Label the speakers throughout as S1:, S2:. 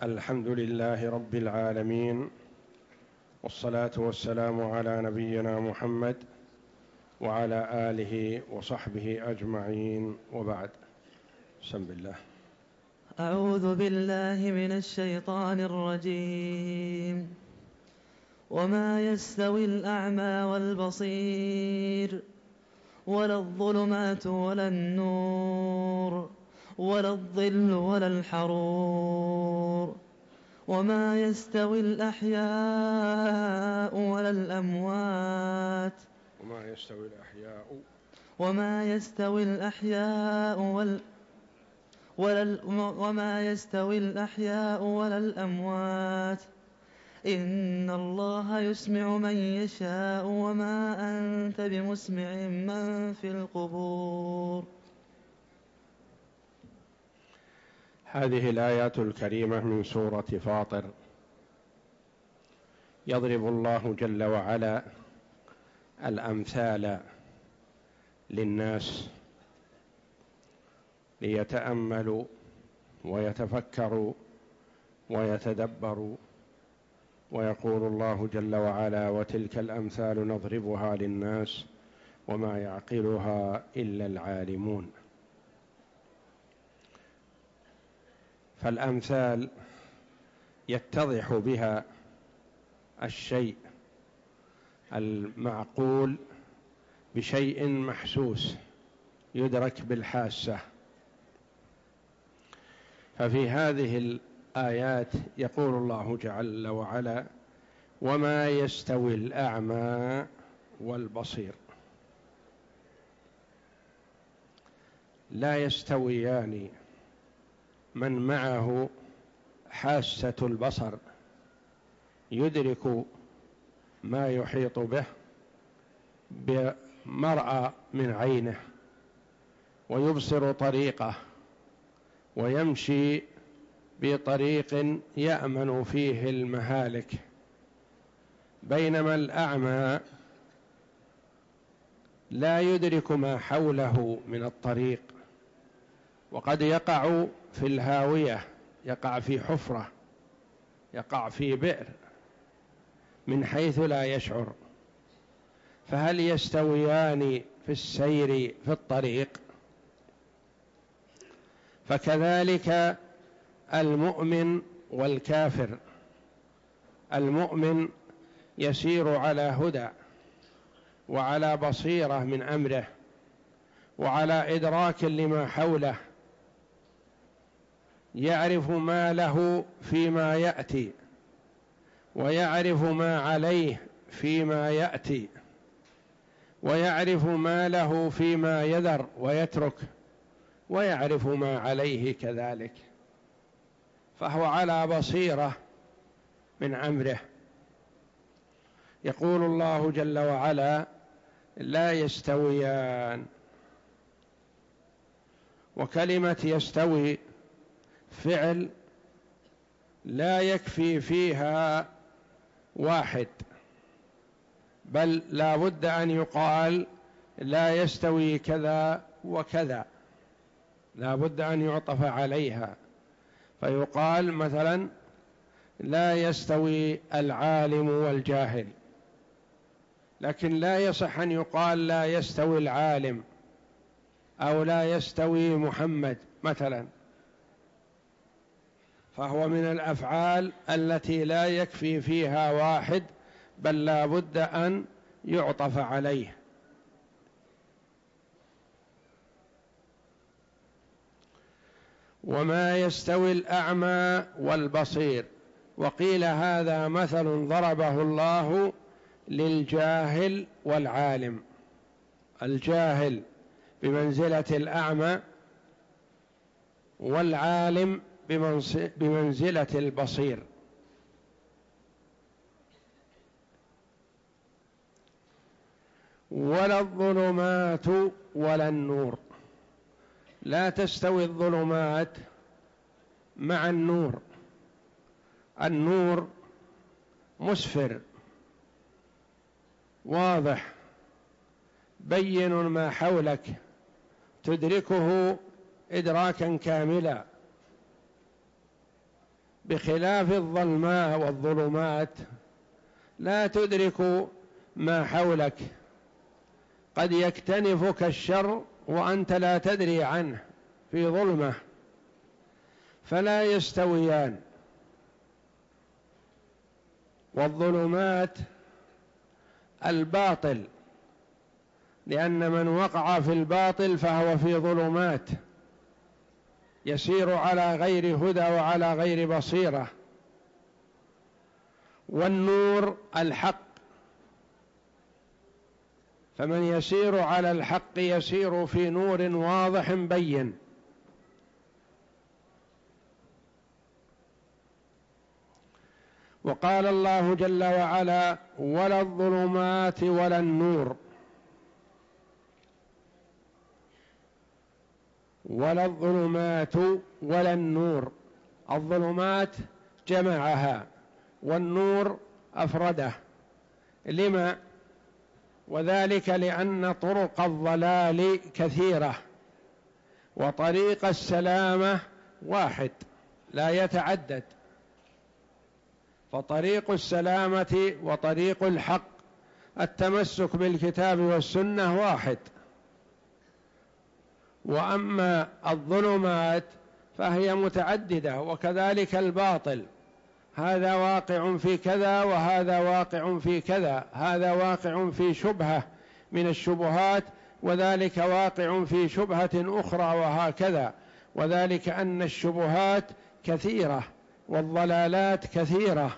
S1: الحمد لله رب العالمين، والصلاة والسلام على نبينا محمد وعلى آله وصحبه أجمعين، وبعد. بسم الله.
S2: أعوذ بالله من الشيطان الرجيم. وما يستوي الأعمى والبصير ولا الظلمات ولا النور ولا الظل ولا الحرور وما يستوي الأحياء ولا الأموات وما يستوي الأحياء ولا الأموات إن الله يسمع من يشاء وما أنت بمسمع من في القبور.
S1: هذه الآيات الكريمة من سورة فاطر يضرب الله جل وعلا الأمثال للناس ليتأملوا ويتفكروا ويتدبروا، ويقول الله جل وعلا: وتلك الأمثال نضربها للناس وما يعقلها إلا العالمون. فالأمثال يتضح بها الشيء المعقول بشيء محسوس يدرك بالحاسة. ففي هذه الآيات يقول الله جل وعلا: وما يستوي الأعمى والبصير. لا يستويان من معه حاسة البصر يدرك ما يحيط به بمرأى من عينه ويبصر طريقه ويمشي بطريق يأمن فيه المهالك، بينما الأعمى لا يدرك ما حوله من الطريق، وقد يقع في الهاوية، يقع في حفرة، يقع في بئر من حيث لا يشعر. فهل يستويان في السير في الطريق؟ فكذلك المؤمن والكافر. المؤمن يسير على هدى وعلى بصيرة من أمره وعلى إدراك لما حوله، يعرف ما له فيما يأتي ويعرف ما عليه فيما يأتي ويعرف ما له فيما يذر ويترك ويعرف ما عليه كذلك، فهو على بصيرة من أمره. يقول الله جل وعلا: لا يستويان. وكلمة يستوي فعل لا يكفي فيها واحد، بل لا بد أن يقال لا يستوي كذا وكذا، لا بد أن يعطف عليها، فيقال مثلا لا يستوي العالم والجاهل، لكن لا يصح أن يقال لا يستوي العالم أو لا يستوي محمد مثلا، فهو من الأفعال التي لا يكفي فيها واحد، بل لا بد أن يعطف عليه. وما يستوي الأعمى والبصير. وقيل هذا مثل ضربه الله للجاهل والعالم. الجاهل بمنزلة الأعمى، والعالم بمنزلة البصير. ولا الظلمات ولا النور. لا تستوي الظلمات مع النور. النور مسفر واضح بين ما حولك، تدركه إدراكا كاملا، بخلاف الظلماء والظلمات لا تدرك ما حولك، قد يكتنفك الشر وأنت لا تدري عنه في ظلمة، فلا يستويان. والظلمات الباطل، لأن من وقع في الباطل فهو في ظلمات، يسير على غير هدى وعلى غير بصيرة. والنور الحق، فمن يسير على الحق يسير في نور واضح بين. وقال الله جل وعلا: ولا الظلمات ولا النور. ولا الظلمات ولا النور، الظلمات جمعها والنور أفرده. لما؟ وذلك لأن طرق الضلال كثيرة وطريق السلامة واحد لا يتعدد، فطريق السلامة وطريق الحق التمسك بالكتاب والسنة واحد. وأما الظلمات فهي متعددة، وكذلك الباطل، هذا واقع في كذا وهذا واقع في كذا، هذا واقع في شبهة من الشبهات وذلك واقع في شبهة أخرى، وهكذا. وذلك أن الشبهات كثيرة والضلالات كثيرة.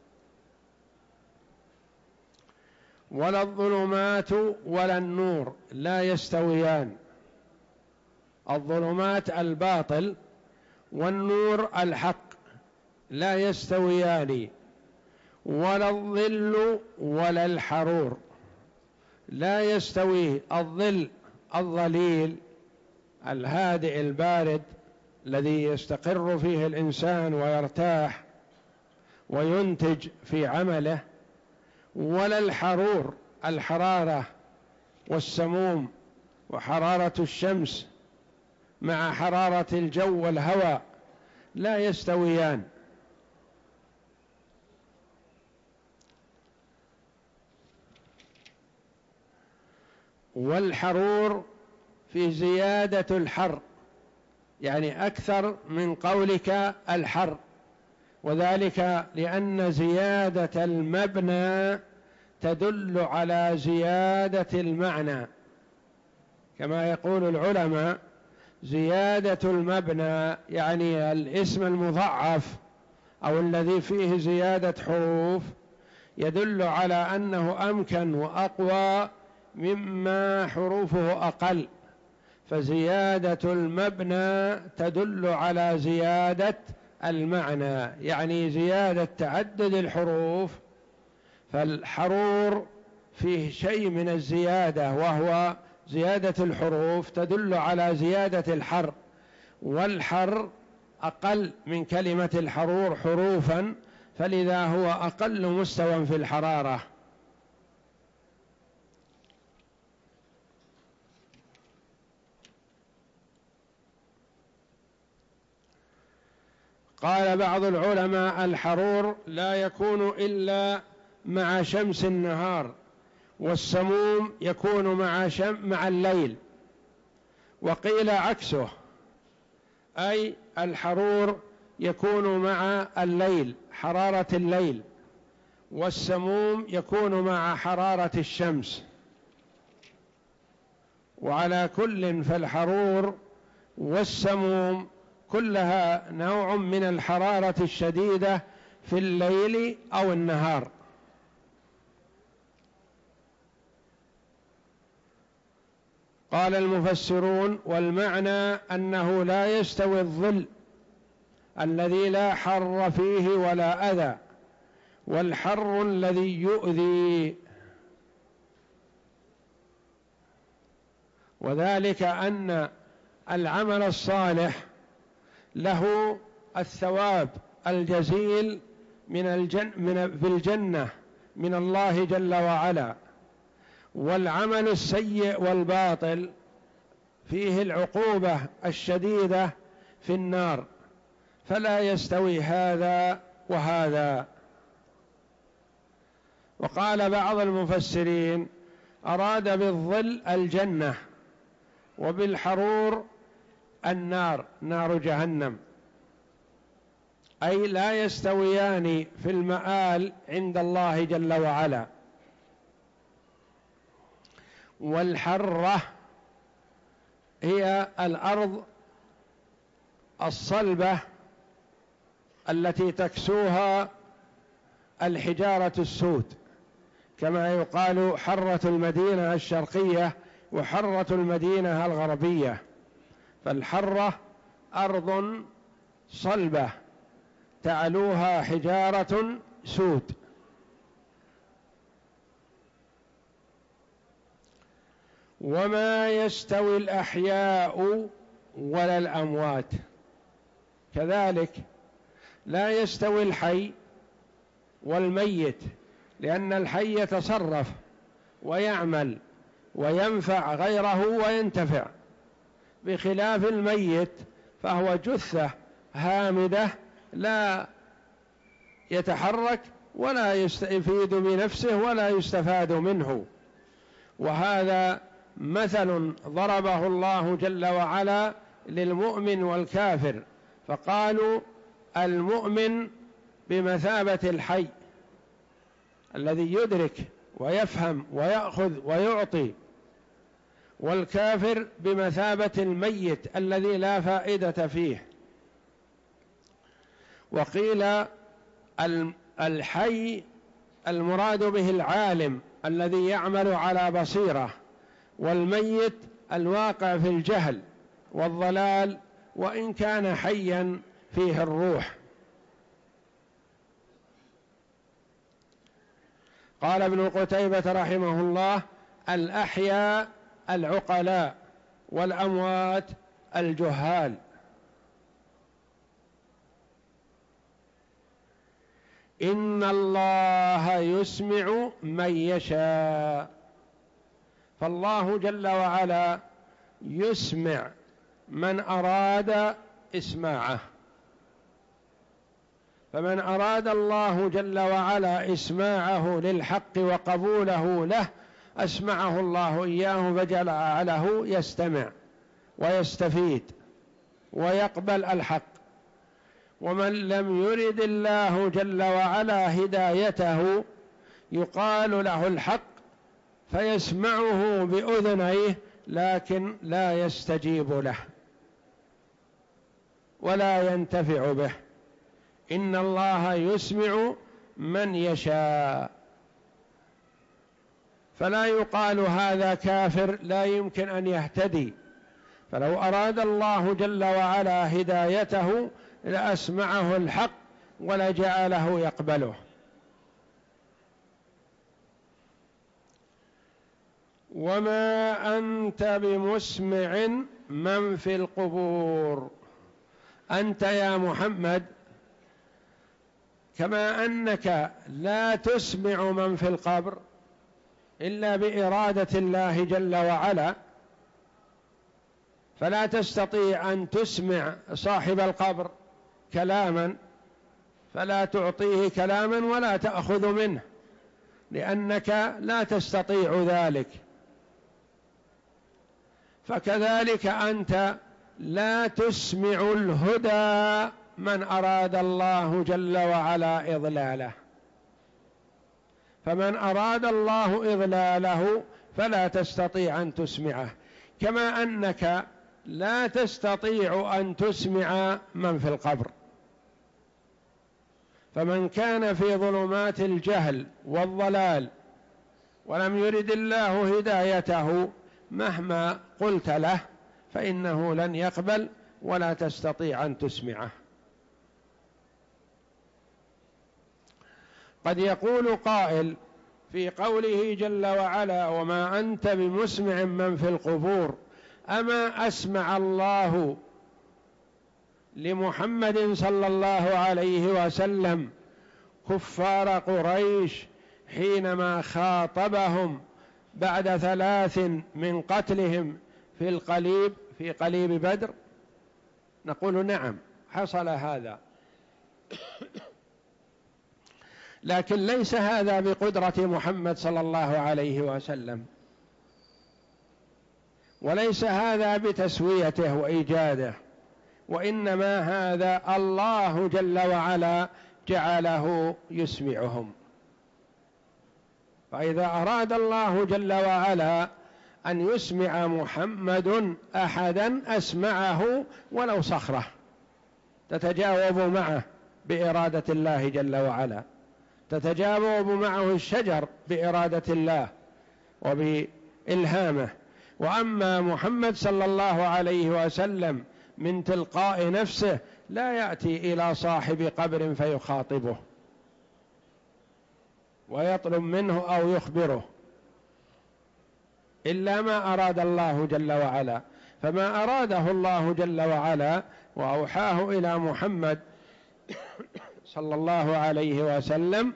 S1: ولا الظلمات ولا النور لا يستويان، الظلمات الباطل والنور الحق لا يستويان. ولا الظل ولا الحرور، لا يستوي الظل الظليل الهادئ البارد الذي يستقر فيه الإنسان ويرتاح وينتج في عمله، ولا الحرور الحرارة والسموم وحرارة الشمس مع حرارة الجو والهواء لا يستويان. والحرور في زيادة الحر، يعني أكثر من قولك الحر، وذلك لأن زيادة المبنى تدل على زيادة المعنى، كما يقول العلماء: زيادة المبنى يعني الاسم المضاعف أو الذي فيه زيادة حروف يدل على أنه أمكن وأقوى مما حروفه أقل، فزيادة المبنى تدل على زيادة المعنى، يعني زيادة تعدد الحروف. فالحرور فيه شيء من الزيادة وهو زيادة الحروف تدل على زيادة الحر، والحر أقل من كلمة الحرور حروفا، فلذا هو أقل مستوى في الحرارة. قال بعض العلماء: الحرور لا يكون إلا مع شمس النهار، والسموم يكون مع الليل. وقيل عكسه، أي الحرور يكون مع الليل، حرارة الليل، والسموم يكون مع حرارة الشمس. وعلى كل فالحرور والسموم كلها نوع من الحرارة الشديدة في الليل أو النهار. قال المفسرون: والمعنى أنه لا يستوي الظل الذي لا حر فيه ولا أذى، والحر الذي يؤذي. وذلك أن العمل الصالح له الثواب الجزيل في الجنة من الله جل وعلا، والعمل السيء والباطل فيه العقوبة الشديدة في النار. فلا يستوي هذا وهذا. وقال بعض المفسرين أراد بالظل الجنة وبالحرور النار، نار جهنم، أي لا يستويان في المآل عند الله جل وعلا. والحرة هي الأرض الصلبة التي تكسوها الحجارة السود، كما يقال حرة المدينة الشرقية وحرة المدينة الغربية. فالحرة أرض صلبة تعلوها حجارة سود. وما يستوي الأحياء ولا الأموات، كذلك لا يستوي الحي والميت، لأن الحي يتصرف ويعمل وينفع غيره وينتفع، بخلاف الميت فهو جثة هامدة لا يتحرك ولا يستفيد بنفسه ولا يستفاد منه. وهذا مثل ضربه الله جل وعلا للمؤمن والكافر، فقالوا المؤمن بمثابة الحي الذي يدرك ويفهم ويأخذ ويعطي، والكافر بمثابة الميت الذي لا فائدة فيه. وقيل الحي المراد به العالم الذي يعمل على بصيرة، والميت الواقع في الجهل والضلال وإن كان حيا فيه الروح. قال ابن قتيبة رحمه الله الأحياء العقلاء والأموات الجهال. إن الله يسمع من يشاء، فالله جل وعلا يسمع من أراد إسماعه. فمن أراد الله جل وعلا إسماعه للحق وقبوله له أسمعه الله إياه فجعله يستمع ويستفيد ويقبل الحق. ومن لم يرد الله جل وعلا هدايته يقال له الحق فيسمعه بأذنيه لكن لا يستجيب له ولا ينتفع به. إن الله يسمع من يشاء، فلا يقال هذا كافر لا يمكن أن يهتدي. فلو أراد الله جل وعلا هدايته لأسمعه الحق ولجعله يقبله. وما أنت بمسمع من في القبور، أنت يا محمد كما أنك لا تسمع من في القبر إلا بإرادة الله جل وعلا، فلا تستطيع أن تسمع صاحب القبر كلاما، فلا تعطيه كلاما ولا تأخذ منه لأنك لا تستطيع ذلك. فكذلك أنت لا تسمع الهدى من أراد الله جل وعلا إضلاله. فمن أراد الله إضلاله فلا تستطيع أن تسمعه، كما أنك لا تستطيع أن تسمع من في القبر. فمن كان في ظلمات الجهل والضلال ولم يرد الله هدايته مهما قلت له فإنه لن يقبل ولا تستطيع أن تسمعه. قد يقول قائل في قوله جل وعلا وما أنت بمسمع من في القبور، أما أسمع الله لمحمد صلى الله عليه وسلم كفار قريش حينما خاطبهم بعد 3 من قتلهم في قليب بدر؟ نقول نعم، حصل هذا. لكن ليس هذا بقدرة محمد صلى الله عليه وسلم، وليس هذا بتسويته وإيجاده، وإنما هذا الله جل وعلا جعله يسمعهم. فإذا أراد الله جل وعلا أن يسمع محمد أحدا أسمعه ولو صخرة تتجاوب معه بإرادة الله جل وعلا، تتجاوب معه الشجر بإرادة الله وبإلهامه. وأما محمد صلى الله عليه وسلم من تلقاء نفسه لا يأتي إلى صاحب قبر فيخاطبه ويطلب منه أو يخبره إلا ما أراد الله جل وعلا. فما أراده الله جل وعلا وأوحاه إلى محمد صلى الله عليه وسلم،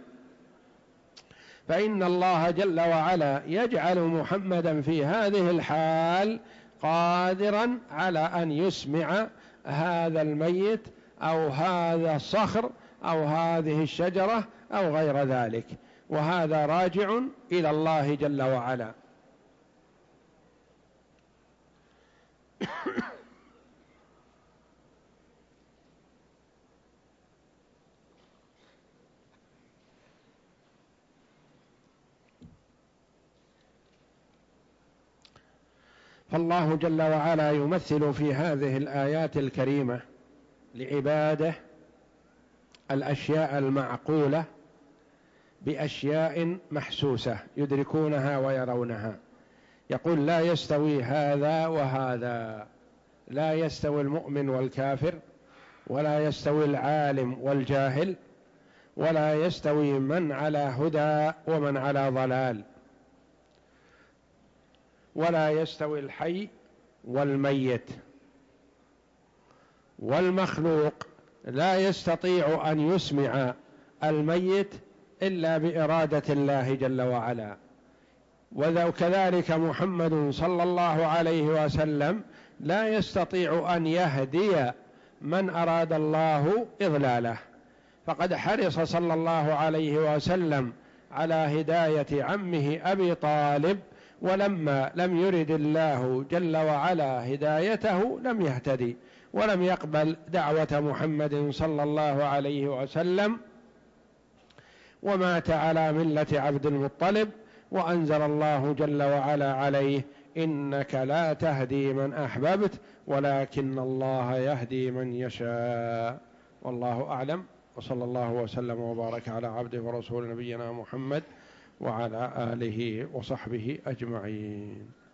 S1: فإن الله جل وعلا يجعل محمدا في هذه الحال قادرا على أن يسمع هذا الميت أو هذا الصخر أو هذه الشجرة أو غير ذلك، وهذا راجع إلى الله جل وعلا. فالله جل وعلا يمثل في هذه الآيات الكريمة لعباده الأشياء المعقولة بأشياء محسوسة يدركونها ويرونها. يقول لا يستوي هذا وهذا، لا يستوي المؤمن والكافر، ولا يستوي العالم والجاهل، ولا يستوي من على هدى ومن على ضلال، ولا يستوي الحي والميت. والمخلوق لا يستطيع أن يسمع الميت إلا بإرادة الله جل وعلا. وكذلك محمد صلى الله عليه وسلم لا يستطيع أن يهدي من أراد الله إضلاله، فقد حرص صلى الله عليه وسلم على هداية عمه أبي طالب، ولما لم يرد الله جل وعلا هدايته لم يهتدي ولم يقبل دعوة محمد صلى الله عليه وسلم، ومات على ملة عبد المطلب. وأنزل الله جل وعلا عليه إنك لا تهدي من أحببت ولكن الله يهدي من يشاء. والله أعلم، وصلى الله وسلم وبارك على عبده ورسول نبينا محمد وعلى آله وصحبه أجمعين.